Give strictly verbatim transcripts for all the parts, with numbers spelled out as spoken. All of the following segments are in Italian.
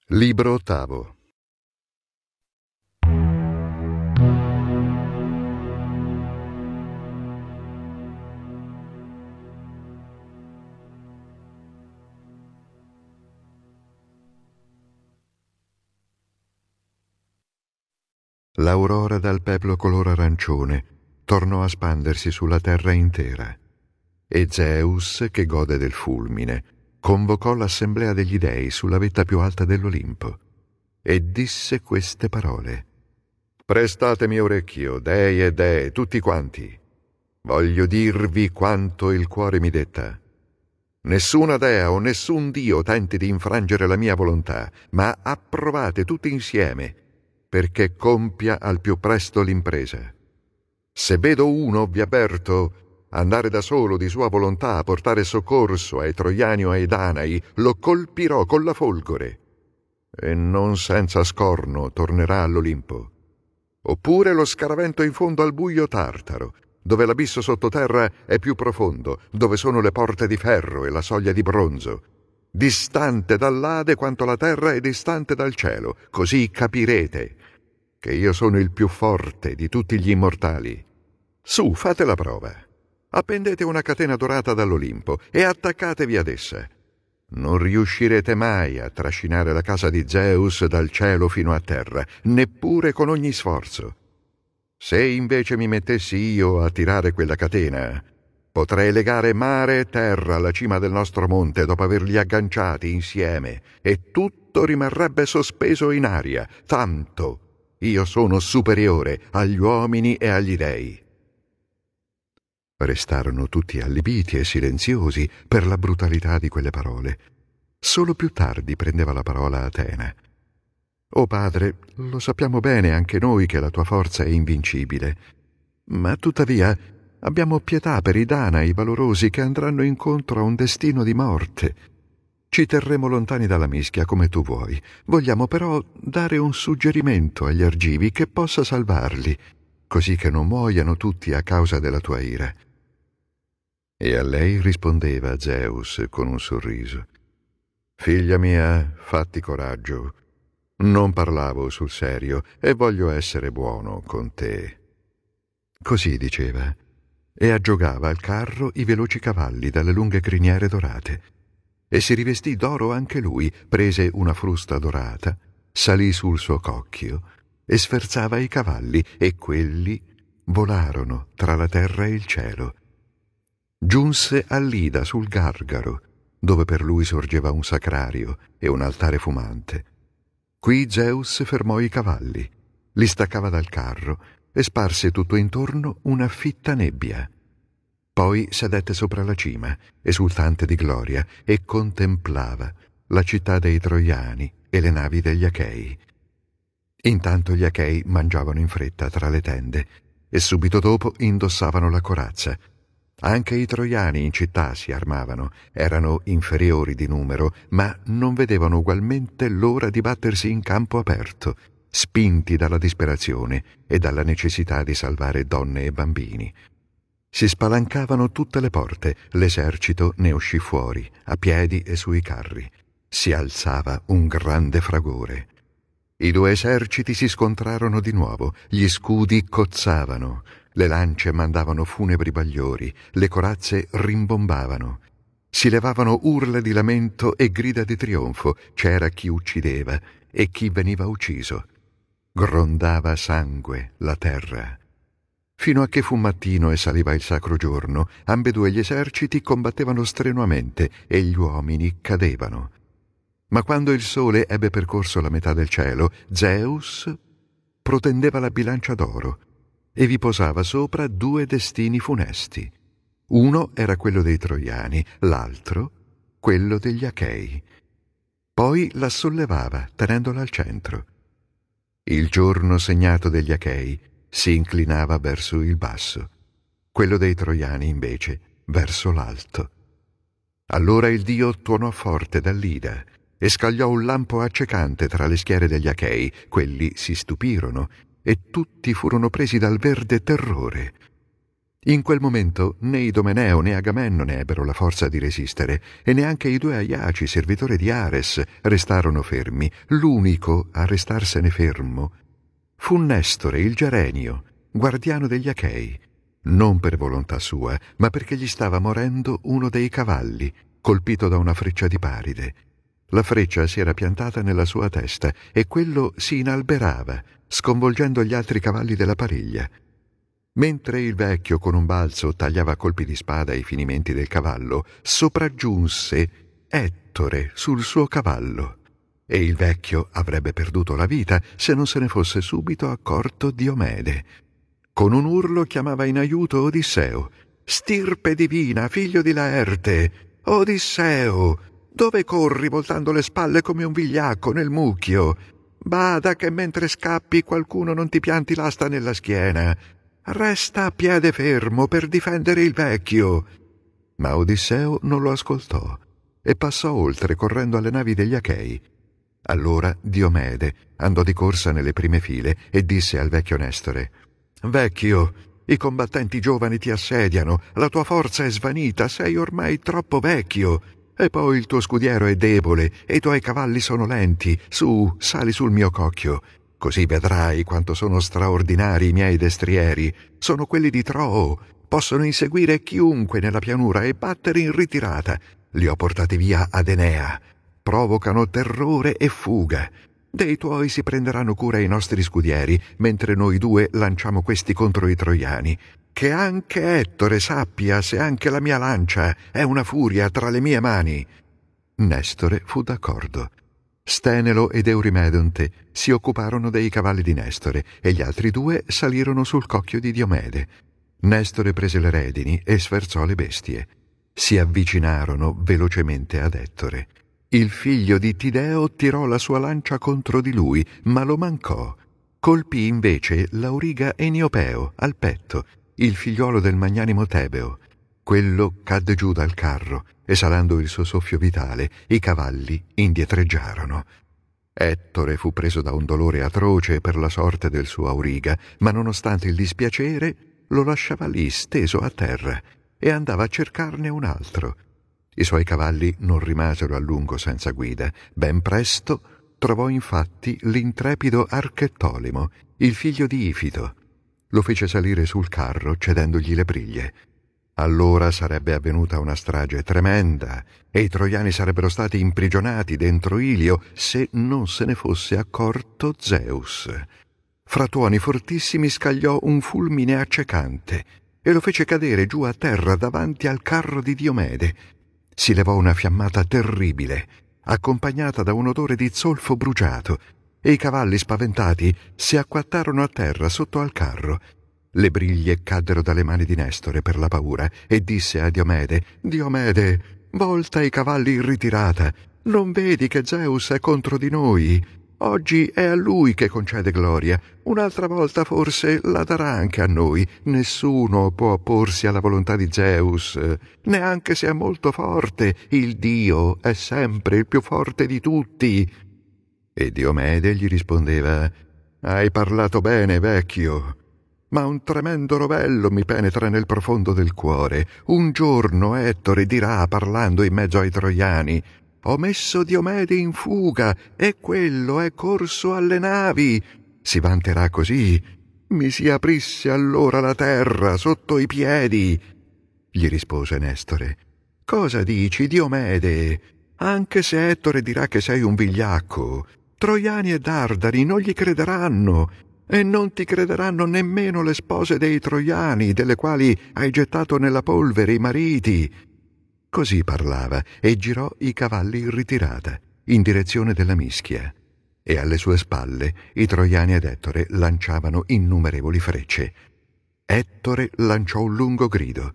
Libro ottavo. L'aurora dal peplo color arancione tornò a spandersi sulla terra intera, e Zeus, che gode del fulmine, convocò l'assemblea degli dei sulla vetta più alta dell'Olimpo e disse queste parole: «Prestatemi orecchio, dei e dee, tutti quanti. Voglio dirvi quanto il cuore mi detta. Nessuna dea o nessun dio tenti di infrangere la mia volontà, ma approvate tutti insieme perché compia al più presto l'impresa. Se vedo uno, vi avverto, andare da solo di sua volontà a portare soccorso ai Troiani o ai Danai, lo colpirò con la folgore, e non senza scorno tornerà all'Olimpo. Oppure lo scaravento in fondo al buio Tartaro, dove l'abisso sottoterra è più profondo, dove sono le porte di ferro e la soglia di bronzo, distante dall'Ade quanto la terra è distante dal cielo, così capirete che io sono il più forte di tutti gli immortali. Su, fate la prova. Appendete una catena dorata dall'Olimpo e attaccatevi ad essa. Non riuscirete mai a trascinare la casa di Zeus dal cielo fino a terra, neppure con ogni sforzo. Se invece mi mettessi io a tirare quella catena, potrei legare mare e terra alla cima del nostro monte dopo averli agganciati insieme, e tutto rimarrebbe sospeso in aria, tanto io sono superiore agli uomini e agli dei». Restarono tutti allibiti e silenziosi per la brutalità di quelle parole. Solo più tardi prendeva la parola Atena. «O padre, lo sappiamo bene anche noi che la tua forza è invincibile, ma tuttavia abbiamo pietà per i Danai valorosi che andranno incontro a un destino di morte. Ci terremo lontani dalla mischia come tu vuoi. Vogliamo però dare un suggerimento agli argivi che possa salvarli, così che non muoiano tutti a causa della tua ira». E a lei rispondeva Zeus con un sorriso: «Figlia mia, fatti coraggio. Non parlavo sul serio e voglio essere buono con te». Così diceva, e aggiogava al carro i veloci cavalli dalle lunghe criniere dorate. E si rivestì d'oro anche lui, prese una frusta dorata, salì sul suo cocchio e sferzava i cavalli, e quelli volarono tra la terra e il cielo. Giunse all'Ida sul Gargaro, dove per lui sorgeva un sacrario e un altare fumante. Qui Zeus fermò i cavalli, li staccava dal carro e sparse tutto intorno una fitta nebbia. Poi sedette sopra la cima, esultante di gloria, e contemplava la città dei Troiani e le navi degli Achei. Intanto gli Achei mangiavano in fretta tra le tende e subito dopo indossavano la corazza. Anche i Troiani in città si armavano, erano inferiori di numero, ma non vedevano ugualmente l'ora di battersi in campo aperto, spinti dalla disperazione e dalla necessità di salvare donne e bambini. Si spalancavano tutte le porte, l'esercito ne uscì fuori, a piedi e sui carri. Si alzava un grande fragore. I due eserciti si scontrarono di nuovo, gli scudi cozzavano, le lance mandavano funebri bagliori, le corazze rimbombavano. Si levavano urla di lamento e grida di trionfo, c'era chi uccideva e chi veniva ucciso. Grondava sangue la terra. Fino a che fu mattino e saliva il sacro giorno, ambedue gli eserciti combattevano strenuamente e gli uomini cadevano. Ma quando il sole ebbe percorso la metà del cielo, Zeus protendeva la bilancia d'oro e vi posava sopra due destini funesti. Uno era quello dei Troiani, l'altro quello degli Achei. Poi la sollevava, tenendola al centro. Il giorno segnato degli Achei si inclinava verso il basso, quello dei Troiani invece verso l'alto. Allora il dio tuonò forte dall'Ida e scagliò un lampo accecante tra le schiere degli Achei. Quelli si stupirono e tutti furono presi dal verde terrore. In quel momento né Idomeneo né Agamennone ebbero la forza di resistere, e neanche i due Aiaci, servitori di Ares, restarono fermi. L'unico a restarsene fermo fu Nestore, il Gerenio, guardiano degli Achei, non per volontà sua, ma perché gli stava morendo uno dei cavalli, colpito da una freccia di Paride. La freccia si era piantata nella sua testa e quello si inalberava, sconvolgendo gli altri cavalli della pariglia. Mentre il vecchio con un balzo tagliava a colpi di spada i finimenti del cavallo, sopraggiunse Ettore sul suo cavallo, e il vecchio avrebbe perduto la vita se non se ne fosse subito accorto Diomede. Con un urlo chiamava in aiuto Odisseo. «Stirpe divina, figlio di Laerte! Odisseo! Dove corri voltando le spalle come un vigliacco nel mucchio? Bada che mentre scappi qualcuno non ti pianti l'asta nella schiena. Resta a piede fermo per difendere il vecchio». Ma Odisseo non lo ascoltò e passò oltre correndo alle navi degli Achei. Allora Diomede andò di corsa nelle prime file e disse al vecchio Nestore: «Vecchio, i combattenti giovani ti assediano, la tua forza è svanita, sei ormai troppo vecchio. E poi il tuo scudiero è debole e i tuoi cavalli sono lenti. Su, sali sul mio cocchio. Così vedrai quanto sono straordinari i miei destrieri. Sono quelli di Troo. Possono inseguire chiunque nella pianura e battere in ritirata. Li ho portati via ad Enea. Provocano terrore e fuga. Dei tuoi si prenderanno cura i nostri scudieri, mentre noi due lanciamo questi contro i troiani. Che anche Ettore sappia se anche la mia lancia è una furia tra le mie mani». Nestore fu d'accordo. Stenelo ed Eurimedonte si occuparono dei cavalli di Nestore e gli altri due salirono sul cocchio di Diomede. Nestore prese le redini e sferzò le bestie. Si avvicinarono velocemente ad Ettore. Il figlio di Tideo tirò la sua lancia contro di lui, ma lo mancò. Colpì invece l'auriga Eniopeo al petto, il figliuolo del magnanimo Tebeo. Quello cadde giù dal carro, esalando il suo soffio vitale. I cavalli indietreggiarono. Ettore fu preso da un dolore atroce per la sorte del suo auriga, ma nonostante il dispiacere lo lasciava lì steso a terra e andava a cercarne un altro. I suoi cavalli non rimasero a lungo senza guida. Ben presto trovò infatti l'intrepido Archettolemo, il figlio di Ifito. Lo fece salire sul carro cedendogli le briglie. Allora sarebbe avvenuta una strage tremenda e i troiani sarebbero stati imprigionati dentro Ilio se non se ne fosse accorto Zeus. Fra tuoni fortissimi scagliò un fulmine accecante e lo fece cadere giù a terra davanti al carro di Diomede. Si levò una fiammata terribile, accompagnata da un odore di zolfo bruciato, e i cavalli spaventati si acquattarono a terra sotto al carro. Le briglie caddero dalle mani di Nestore per la paura e disse a Diomede: «Diomede, volta i cavalli in ritirata. Non vedi che Zeus è contro di noi? Oggi è a lui che concede gloria. Un'altra volta forse la darà anche a noi. Nessuno può opporsi alla volontà di Zeus, neanche se è molto forte. Il Dio è sempre il più forte di tutti». E Diomede gli rispondeva: «Hai parlato bene, vecchio, ma un tremendo rovello mi penetra nel profondo del cuore. Un giorno Ettore dirà, parlando in mezzo ai troiani: ho messo Diomede in fuga e quello è corso alle navi. Si vanterà così. Mi si aprisse allora la terra sotto i piedi». Gli rispose Nestore: «Cosa dici, Diomede? Anche se Ettore dirà che sei un vigliacco, troiani e dardani non gli crederanno, e non ti crederanno nemmeno le spose dei troiani, delle quali hai gettato nella polvere i mariti». Così parlava e girò i cavalli in ritirata, in direzione della mischia, e alle sue spalle i troiani ed Ettore lanciavano innumerevoli frecce. Ettore lanciò un lungo grido: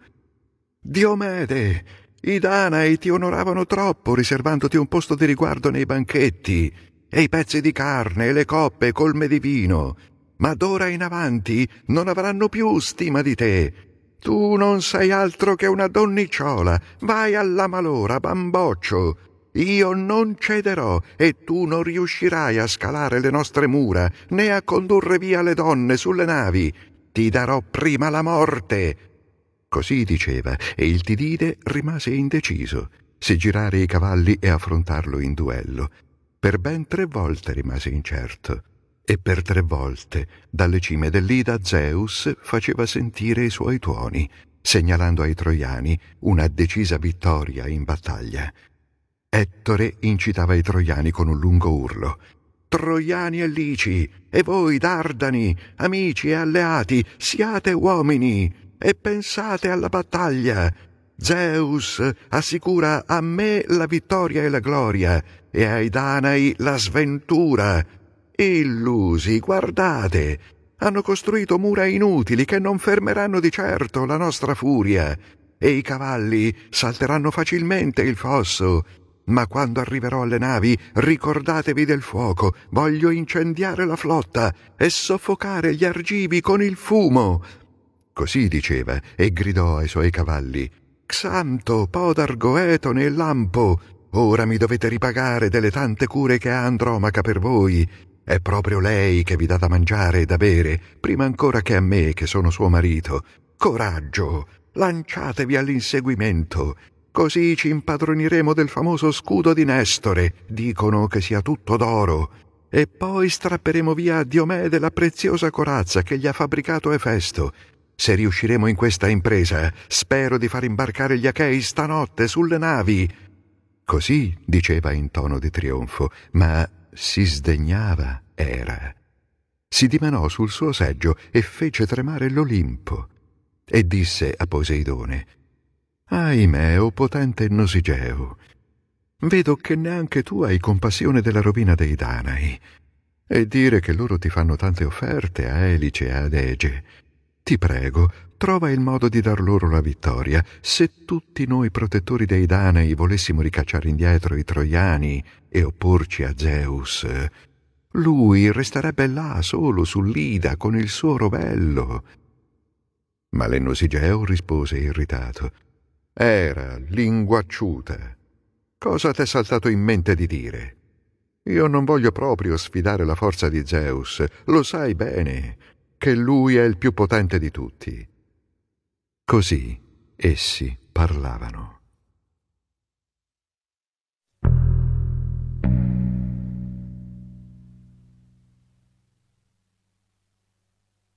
«Diomede, i Danai ti onoravano troppo riservandoti un posto di riguardo nei banchetti, e i pezzi di carne e le coppe colme di vino, ma d'ora in avanti non avranno più stima di te. Tu non sei altro che una donnicciola. Vai alla malora, bamboccio. Io non cederò e tu non riuscirai a scalare le nostre mura né a condurre via le donne sulle navi. Ti darò prima la morte». Così diceva, e il Tidide rimase indeciso se girare i cavalli e affrontarlo in duello. Per ben tre volte rimase incerto, e per tre volte dalle cime dell'Ida Zeus faceva sentire i suoi tuoni, segnalando ai troiani una decisa vittoria in battaglia. Ettore incitava i troiani con un lungo urlo. «Troiani e Lici, e voi Dardani, amici e alleati, siate uomini e pensate alla battaglia. Zeus assicura a me la vittoria e la gloria, e ai Danai la sventura. Illusi, guardate, hanno costruito mura inutili che non fermeranno di certo la nostra furia, e i cavalli salteranno facilmente il fosso. Ma quando arriverò alle navi, ricordatevi del fuoco, voglio incendiare la flotta e soffocare gli argivi con il fumo». Così diceva e gridò ai suoi cavalli: «Xanto, Podargo, Etone e Lampo, ora mi dovete ripagare delle tante cure che ha Andromaca per voi. È proprio lei che vi dà da mangiare e da bere, prima ancora che a me, che sono suo marito. Coraggio, lanciatevi all'inseguimento. Così ci impadroniremo del famoso scudo di Nestore, dicono che sia tutto d'oro, e poi strapperemo via a Diomede la preziosa corazza che gli ha fabbricato Efesto. Se riusciremo in questa impresa, spero di far imbarcare gli Achei stanotte sulle navi». Così diceva in tono di trionfo, ma si sdegnava Era. Si dimenò sul suo seggio e fece tremare l'Olimpo, e disse a Poseidone: «Ahimè, o potente Nosigeo, vedo che neanche tu hai compassione della rovina dei Danai, e dire che loro ti fanno tante offerte a Elice e ad Ege. Ti prego, trova il modo di dar loro la vittoria. Se tutti noi protettori dei Danai volessimo ricacciare indietro i troiani e opporci a Zeus, lui resterebbe là solo sull'Ida con il suo rovello». Ma l'Enosigeo rispose irritato: «Era, linguacciuta, cosa t'è saltato in mente di dire? Io non voglio proprio sfidare la forza di Zeus, lo sai bene, che lui è il più potente di tutti». Così essi parlavano.